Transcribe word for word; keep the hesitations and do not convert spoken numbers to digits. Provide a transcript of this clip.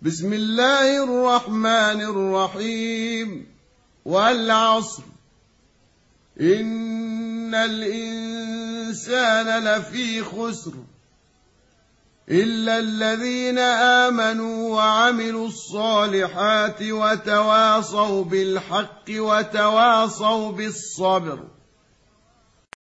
بسم الله الرحمن الرحيم. والعصر إن الإنسان لفي خسر إلا الذين آمنوا وعملوا الصالحات وتواصوا بالحق وتواصوا بالصبر.